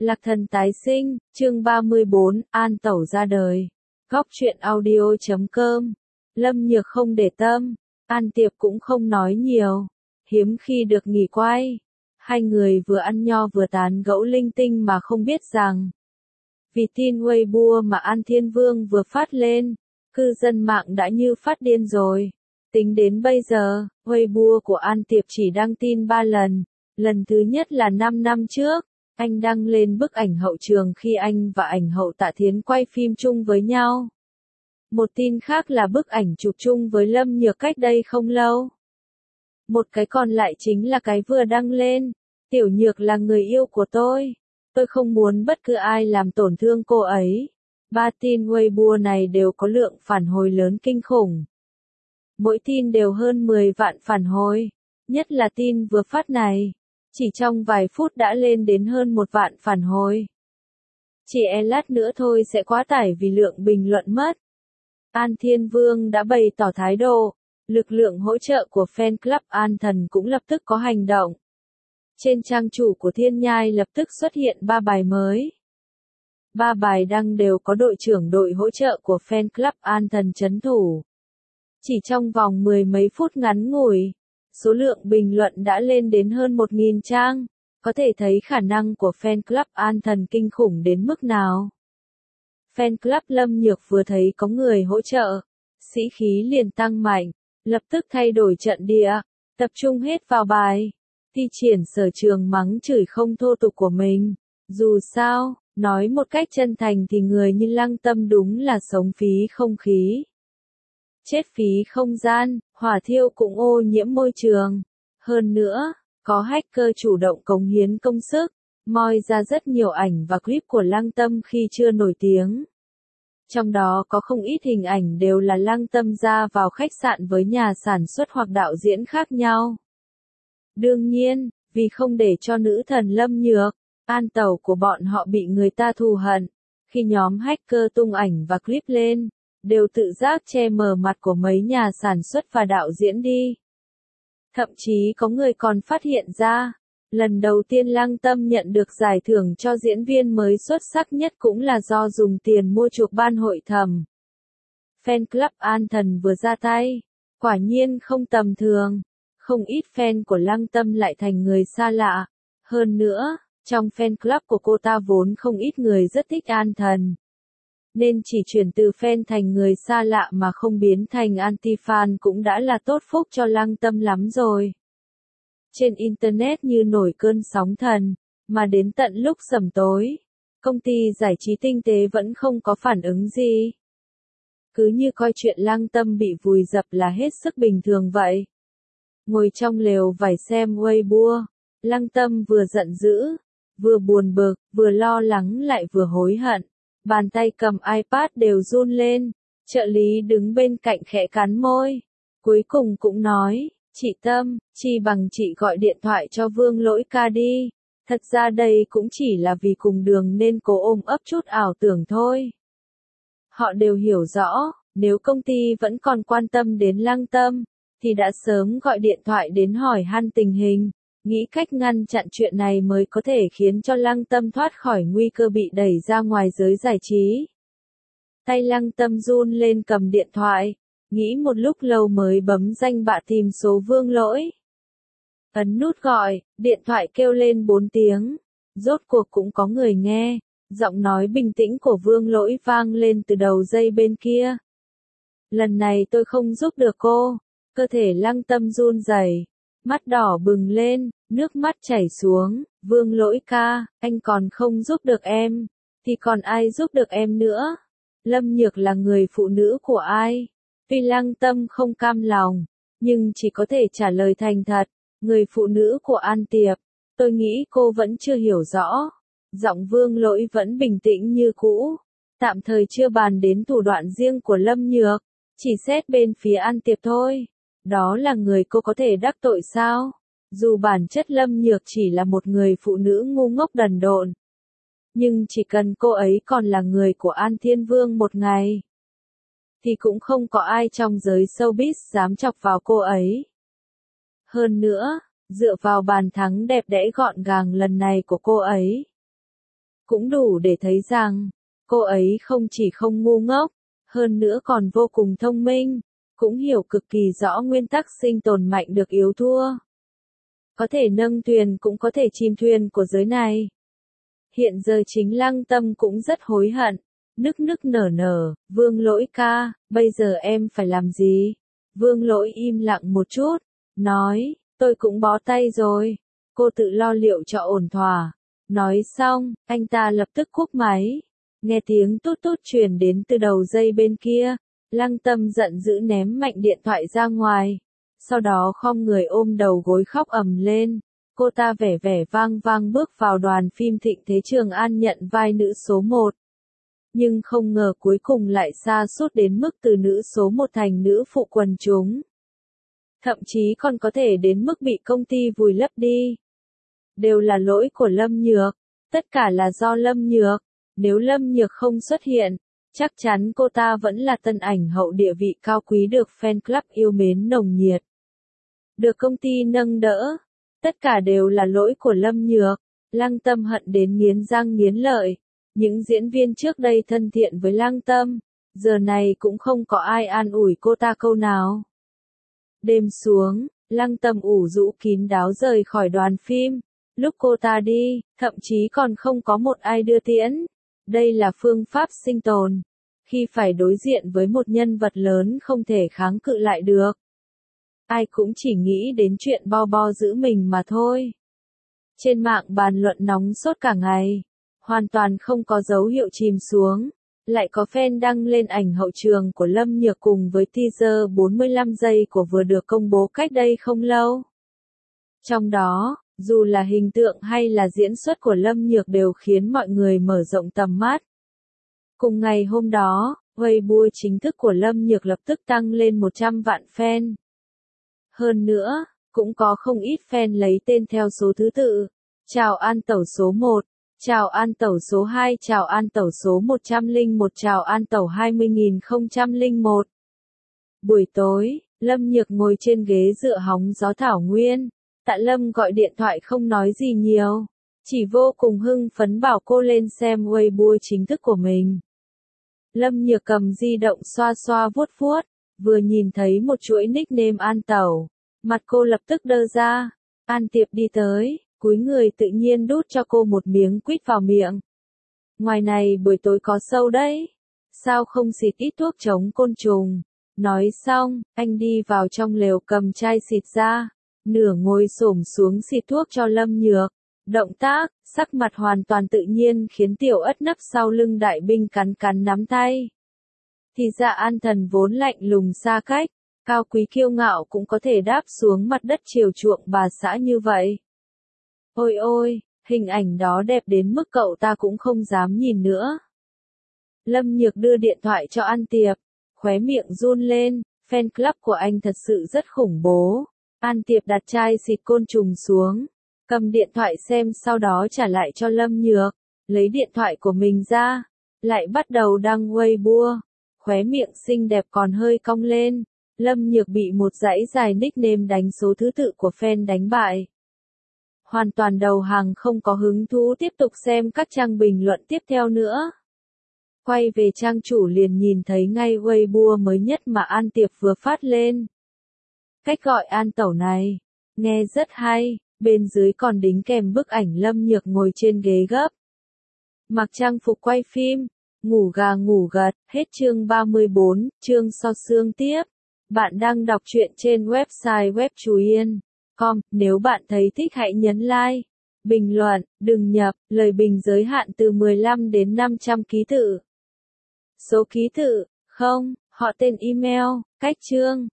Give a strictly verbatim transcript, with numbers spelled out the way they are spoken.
Lạc Thần tái sinh, chương ba mươi bốn, An Tẩu ra đời. Góc truyện audio chấm com. Lâm Nhược không để tâm, An Tiệp cũng không nói nhiều. Hiếm khi được nghỉ quay. Hai người vừa ăn nho vừa tán gẫu linh tinh mà không biết rằng. Vì tin Weibo mà An Thiên Vương vừa phát lên, cư dân mạng đã như phát điên rồi. Tính đến bây giờ, Weibo của An Tiệp chỉ đăng tin ba lần. Lần thứ nhất là năm năm trước. Anh đăng lên bức ảnh hậu trường khi anh và ảnh hậu Tạ Thiến quay phim chung với nhau. Một tin khác là bức ảnh chụp chung với Lâm Nhược cách đây không lâu. Một cái còn lại chính là cái vừa đăng lên. Tiểu Nhược là người yêu của tôi. Tôi không muốn bất cứ ai làm tổn thương cô ấy. Ba tin Weibo này đều có lượng phản hồi lớn kinh khủng. Mỗi tin đều hơn mười vạn phản hồi. Nhất là tin vừa phát này. Chỉ trong vài phút đã lên đến hơn một vạn phản hồi. Chỉ e lát nữa thôi sẽ quá tải vì lượng bình luận mất. An Thiên Vương đã bày tỏ thái độ. Lực lượng hỗ trợ của fan club An Thần cũng lập tức có hành động. Trên trang chủ của Thiên Nhai lập tức xuất hiện ba bài mới. Ba bài đăng đều có đội trưởng đội hỗ trợ của fan club An Thần trấn thủ. Chỉ trong vòng mười mấy phút ngắn ngủi. Số lượng bình luận đã lên đến hơn một nghìn trang, có thể thấy khả năng của fan club An Thần kinh khủng đến mức nào. Fan club Lâm Nhược vừa thấy có người hỗ trợ, sĩ khí liền tăng mạnh, lập tức thay đổi trận địa, tập trung hết vào bài, thi triển sở trường mắng chửi không thô tục của mình. Dù sao, nói một cách chân thành thì người như Lăng Tâm đúng là sống phí không khí. Chết phí không gian, hỏa thiêu cũng ô nhiễm môi trường. Hơn nữa, có hacker chủ động cống hiến công sức, moi ra rất nhiều ảnh và clip của Lăng Tâm khi chưa nổi tiếng. Trong đó có không ít hình ảnh đều là Lăng Tâm ra vào khách sạn với nhà sản xuất hoặc đạo diễn khác nhau. Đương nhiên, vì không để cho nữ thần Lâm Nhược, An Tẩu của bọn họ bị người ta thù hận, khi nhóm hacker tung ảnh và clip lên, đều tự giác che mờ mặt của mấy nhà sản xuất và đạo diễn đi. Thậm chí có người còn phát hiện ra, lần đầu tiên Lăng Tâm nhận được giải thưởng cho diễn viên mới xuất sắc nhất cũng là do dùng tiền mua chuộc ban hội thẩm. Fan club An Thần vừa ra tay, quả nhiên không tầm thường, không ít fan của Lăng Tâm lại thành người xa lạ. Hơn nữa, trong fan club của cô ta vốn không ít người rất thích An Thần. Nên chỉ chuyển từ fan thành người xa lạ mà không biến thành anti-fan cũng đã là tốt phúc cho Lăng Tâm lắm rồi. Trên Internet như nổi cơn sóng thần, mà đến tận lúc sẩm tối, công ty giải trí tinh tế vẫn không có phản ứng gì. Cứ như coi chuyện Lăng Tâm bị vùi dập là hết sức bình thường vậy. Ngồi trong lều vải xem Weibo, Lăng Tâm vừa giận dữ, vừa buồn bực, vừa lo lắng lại vừa hối hận. Bàn tay cầm iPad đều run lên, trợ lý đứng bên cạnh khẽ cắn môi. Cuối cùng cũng nói, chị Tâm, chi bằng chị gọi điện thoại cho Vương Lỗi ca đi. Thật ra đây cũng chỉ là vì cùng đường nên cố ôm ấp chút ảo tưởng thôi. Họ đều hiểu rõ, nếu công ty vẫn còn quan tâm đến Lăng Tâm, thì đã sớm gọi điện thoại đến hỏi han tình hình. Nghĩ cách ngăn chặn chuyện này mới có thể khiến cho Lăng Tâm thoát khỏi nguy cơ bị đẩy ra ngoài giới giải trí. Tay Lăng Tâm run lên cầm điện thoại, nghĩ một lúc lâu mới bấm danh bạ tìm số Vương Lỗi. Ấn nút gọi, điện thoại kêu lên bốn tiếng, rốt cuộc cũng có người nghe, giọng nói bình tĩnh của Vương Lỗi vang lên từ đầu dây bên kia. Lần này tôi không giúp được cô, cơ thể Lăng Tâm run rẩy. Mắt đỏ bừng lên, nước mắt chảy xuống. Vương Lỗi ca, anh còn không giúp được em, thì còn ai giúp được em nữa? Lâm Nhược là người phụ nữ của ai? Tuy Lăng Tâm không cam lòng, nhưng chỉ có thể trả lời thành thật, người phụ nữ của An Tiệp. Tôi nghĩ cô vẫn chưa hiểu rõ. Giọng Vương Lỗi vẫn bình tĩnh như cũ. Tạm thời chưa bàn đến thủ đoạn riêng của Lâm Nhược, chỉ xét bên phía An Tiệp thôi. Đó là người cô có thể đắc tội sao? Dù bản chất Lâm Nhược chỉ là một người phụ nữ ngu ngốc đần độn. Nhưng chỉ cần cô ấy còn là người của An Thiên Vương một ngày, thì cũng không có ai trong giới showbiz dám chọc vào cô ấy. Hơn nữa, dựa vào bàn thắng đẹp đẽ gọn gàng lần này của cô ấy, cũng đủ để thấy rằng, cô ấy không chỉ không ngu ngốc, hơn nữa còn vô cùng thông minh, cũng hiểu cực kỳ rõ nguyên tắc sinh tồn mạnh được yếu thua. Có thể nâng thuyền cũng có thể chìm thuyền của giới này. Hiện giờ chính Lăng Tâm cũng rất hối hận, nức nức nở nở, Vương Lỗi ca, bây giờ em phải làm gì? Vương Lỗi im lặng một chút, nói, tôi cũng bó tay rồi, cô tự lo liệu cho ổn thỏa. Nói xong, anh ta lập tức cúp máy. Nghe tiếng tút tút truyền đến từ đầu dây bên kia, Lăng Tâm giận dữ ném mạnh điện thoại ra ngoài, sau đó khom người ôm đầu gối khóc ầm lên. Cô ta vẻ vẻ vang vang bước vào đoàn phim Thịnh Thế Trường An nhận vai nữ số một. Nhưng không ngờ cuối cùng lại sa sút đến mức từ nữ số một thành nữ phụ quần chúng. Thậm chí còn có thể đến mức bị công ty vùi lấp đi. Đều là lỗi của Lâm Nhược, tất cả là do Lâm Nhược. Nếu Lâm Nhược không xuất hiện, chắc chắn cô ta vẫn là tân ảnh hậu địa vị cao quý được fan club yêu mến nồng nhiệt. Được công ty nâng đỡ, tất cả đều là lỗi của Lâm Nhược. Lăng Tâm hận đến nghiến răng nghiến lợi. Những diễn viên trước đây thân thiện với Lăng Tâm, giờ này cũng không có ai an ủi cô ta câu nào. Đêm xuống, Lăng Tâm ủ rũ kín đáo rời khỏi đoàn phim. Lúc cô ta đi, thậm chí còn không có một ai đưa tiễn. Đây là phương pháp sinh tồn. Khi phải đối diện với một nhân vật lớn không thể kháng cự lại được. Ai cũng chỉ nghĩ đến chuyện bo bo giữ mình mà thôi. Trên mạng bàn luận nóng sốt cả ngày. Hoàn toàn không có dấu hiệu chìm xuống. Lại có fan đăng lên ảnh hậu trường của Lâm Nhược cùng với teaser bốn mươi lăm giây của vừa được công bố cách đây không lâu. Trong đó, dù là hình tượng hay là diễn xuất của Lâm Nhược đều khiến mọi người mở rộng tầm mắt. Cùng ngày hôm đó, Weibo chính thức của Lâm Nhược lập tức tăng lên một trăm vạn fan. Hơn nữa, cũng có không ít fan lấy tên theo số thứ tự. Chào An Tẩu số một, chào An Tẩu số hai, chào An Tẩu số một trăm lẻ một, chào An Tẩu hai mươi nghìn không trăm lẻ một. Buổi tối, Lâm Nhược ngồi trên ghế dựa hóng gió thảo nguyên. Tạ Lâm gọi điện thoại không nói gì nhiều, chỉ vô cùng hưng phấn bảo cô lên xem Weibo chính thức của mình. Lâm Nhược cầm di động xoa xoa vuốt vuốt, vừa nhìn thấy một chuỗi nickname An Tẩu, mặt cô lập tức đơ ra. An Tiệp đi tới, cúi người tự nhiên đút cho cô một miếng quýt vào miệng. Ngoài này buổi tối có sâu đấy, sao không xịt ít thuốc chống côn trùng? Nói xong, anh đi vào trong lều cầm chai xịt ra. Nửa ngồi xổm xuống xịt thuốc cho Lâm Nhược. Động tác, sắc mặt hoàn toàn tự nhiên khiến Tiểu Ất nấp sau lưng đại binh cắn cắn nắm tay. Thì ra An Thần vốn lạnh lùng xa cách, cao quý kiêu ngạo cũng có thể đáp xuống mặt đất chiều chuộng bà xã như vậy. Ôi ôi, hình ảnh đó đẹp đến mức cậu ta cũng không dám nhìn nữa. Lâm Nhược đưa điện thoại cho An Tiệp, khóe miệng run lên, fan club của anh thật sự rất khủng bố. An Tiệp đặt chai xịt côn trùng xuống, cầm điện thoại xem sau đó trả lại cho Lâm Nhược, lấy điện thoại của mình ra, lại bắt đầu đăng Weibo, khóe miệng xinh đẹp còn hơi cong lên. Lâm Nhược bị một dãy dài nickname đánh số thứ tự của fan đánh bại. Hoàn toàn đầu hàng không có hứng thú tiếp tục xem các trang bình luận tiếp theo nữa. Quay về trang chủ liền nhìn thấy ngay Weibo mới nhất mà An Tiệp vừa phát lên. Cách gọi An Tẩu này, nghe rất hay, bên dưới còn đính kèm bức ảnh Lâm Nhược ngồi trên ghế gấp. Mặc trang phục quay phim, ngủ gà ngủ gật, hết chương ba mươi bốn, chương so xương tiếp. Bạn đang đọc truyện trên website web chú yên chấm com, nếu bạn thấy thích hãy nhấn like, bình luận, đừng nhập, lời bình giới hạn từ mười lăm đến năm trăm ký tự. Số ký tự, không, họ tên email, cách chương.